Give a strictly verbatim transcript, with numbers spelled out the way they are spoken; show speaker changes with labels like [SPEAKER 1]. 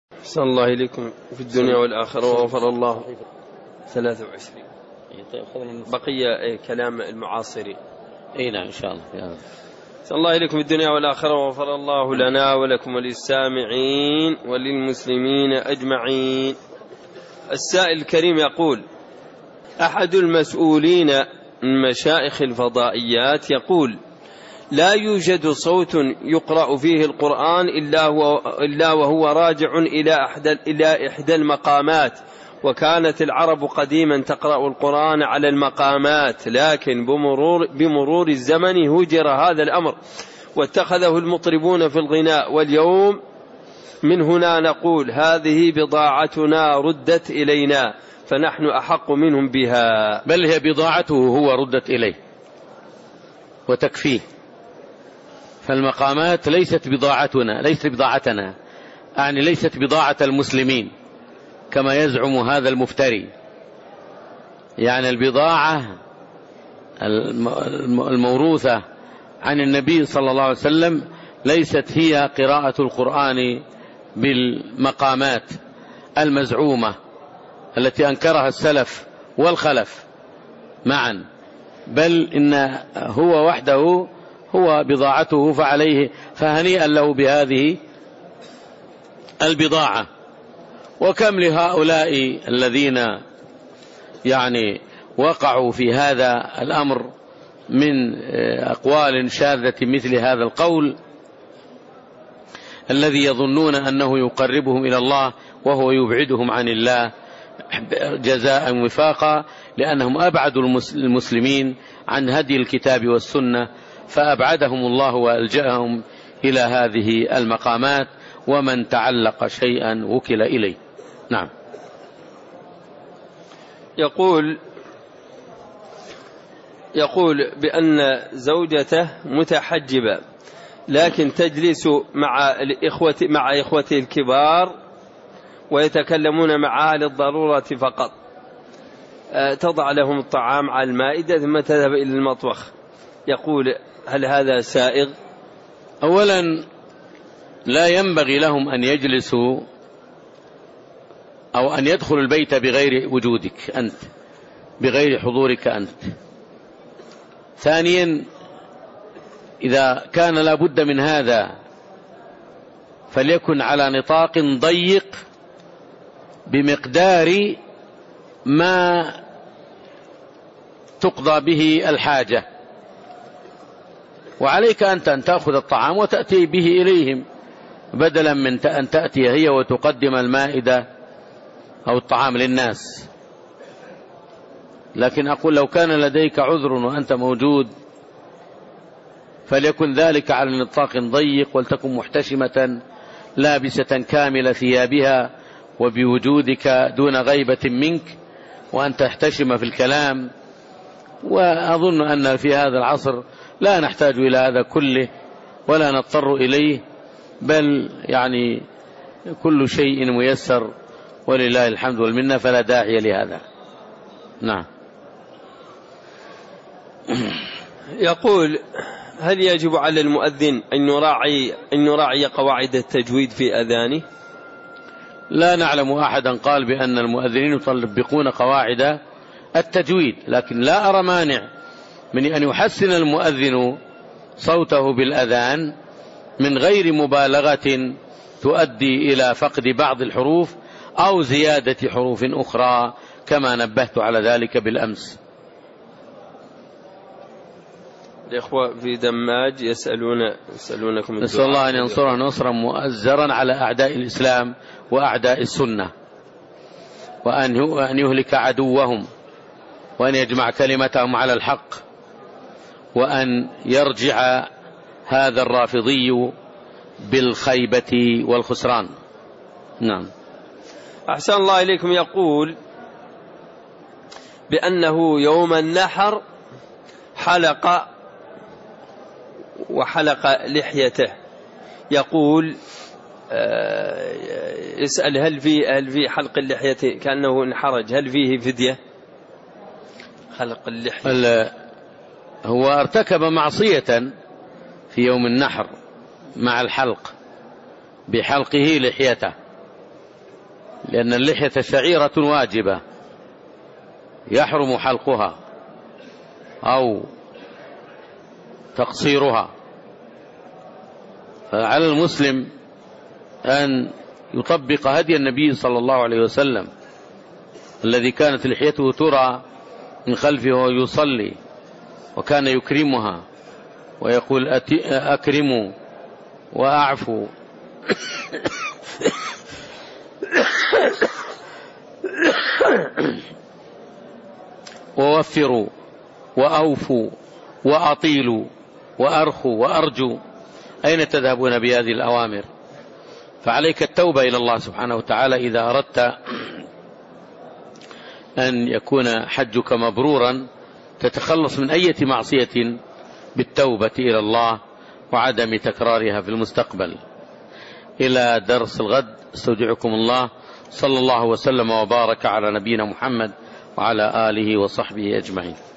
[SPEAKER 1] أحسن الله إليكم في الدنيا والآخرة وغفر الله. ثلاثة وعشرين بقية كلام المعاصرين.
[SPEAKER 2] اي نعم ان شاء الله.
[SPEAKER 1] أحسن الله إليكم في الدنيا والآخرة وغفر الله لنا ولكم وللسامعين وللمسلمين أجمعين. السائل الكريم يقول: أحد المسؤولين من مشايخ الفضائيات يقول: لا يوجد صوت يقرأ فيه القرآن إلا, هو إلا وهو راجع إلى إحدى, إلى إحدى المقامات، وكانت العرب قديما تقرأ القرآن على المقامات، لكن بمرور, بمرور الزمن هجر هذا الأمر واتخذه المطربون في الغناء، واليوم من هنا نقول هذه بضاعتنا ردت إلينا فنحن أحق منهم بها.
[SPEAKER 2] بل هي بضاعته هو ردت إليه وتكفيه، فالمقامات ليست بضاعتنا ليست بضاعتنا يعني ليست بضاعة المسلمين كما يزعم هذا المفتري. يعني البضاعة الموروثة عن النبي صلى الله عليه وسلم ليست هي قراءة القرآن بالمقامات المزعومة التي أنكرها السلف والخلف معا، بل إن هو وحده هو بضاعته، فعليه فهنيئا له بهذه البضاعة. وكم لهؤلاء الذين يعني وقعوا في هذا الأمر من أقوال شاذة مثل هذا القول الذي يظنون أنه يقربهم إلى الله وهو يبعدهم عن الله جزاء وفاقا، لأنهم أبعدوا المسلمين عن هدي الكتاب والسنة، فأبعدهم الله وألجأهم إلى هذه المقامات، ومن تعلق شيئا وكل إليه. نعم.
[SPEAKER 1] يقول يقول بأن زوجته متحجبة لكن تجلس مع الإخوة مع إخوته الكبار ويتكلمون معها للضرورة فقط، تضع لهم الطعام على المائدة ثم تذهب إلى المطبخ. يقول: هل هذا سائغ؟
[SPEAKER 2] أولا لا ينبغي لهم أن يجلسوا أو أن يدخلوا البيت بغير وجودك أنت، بغير حضورك أنت. ثانيا إذا كان لا بد من هذا فليكن على نطاق ضيق بمقدار ما تقضى به الحاجة، وعليك أنت أن تأخذ الطعام وتأتي به إليهم بدلا من أن تأتي هي وتقدم المائدة أو الطعام للناس. لكن أقول لو كان لديك عذر وأنت موجود فليكن ذلك على نطاق ضيق، ولتكن محتشمة لابسة كامل ثيابها وبوجودك دون غيبة منك، وأن تحتشم في الكلام. وأظن أن في هذا العصر لا نحتاج إلى هذا كله ولا نضطر إليه، بل يعني كل شيء ميسر ولله الحمد والمنة، فلا داعي لهذا. نعم.
[SPEAKER 1] يقول: هل يجب على المؤذن أن يراعي أن يراعي قواعد التجويد في أذانه؟
[SPEAKER 2] لا نعلم أحدا قال بأن المؤذنين يطبقون قواعد التجويد، لكن لا أرى مانع من أن يحسن المؤذن صوته بالأذان من غير مبالغة تؤدي إلى فقد بعض الحروف أو زيادة حروف أخرى، كما نبهت على ذلك بالأمس.
[SPEAKER 1] الإخوة في دماج يسألون يسألونكم
[SPEAKER 2] نسأل الله أن ينصرنا نصرا مؤزرا على أعداء الإسلام وأعداء السنة، وأن يهلك عدوهم، وأن يجمع كلمتهم على الحق، وأن يرجع هذا الرافضي بالخيبة والخسران. نعم.
[SPEAKER 1] أحسن الله إليكم. يقول بأنه يوم النحر حلق وحلق لحيته. يقول يسأل: هل في هل في حلق اللحية كأنه انحرج، هل فيه فدية؟ حلق اللحية
[SPEAKER 2] هو ارتكب معصية في يوم النحر مع الحلق بحلقه لحيته، لأن اللحية شعيرة واجبة يحرم حلقها أو تقصيرها، فعلى المسلم أن يطبق هدي النبي صلى الله عليه وسلم الذي كانت لحيته ترى من خلفه وهو يصلي، وكان يكرمها ويقول أكرموا وأعفوا ووفروا وأوفوا وأطيلوا وأرخوا وأرجوا. أين تذهبون بهذه الأوامر؟ فعليك التوبة إلى الله سبحانه وتعالى إذا أردت أن يكون حجك مبرورا، تتخلص من أي معصية بالتوبة إلى الله وعدم تكرارها في المستقبل. إلى درس الغد، استودعكم الله، صلى الله وسلم وبارك على نبينا محمد وعلى آله وصحبه أجمعين.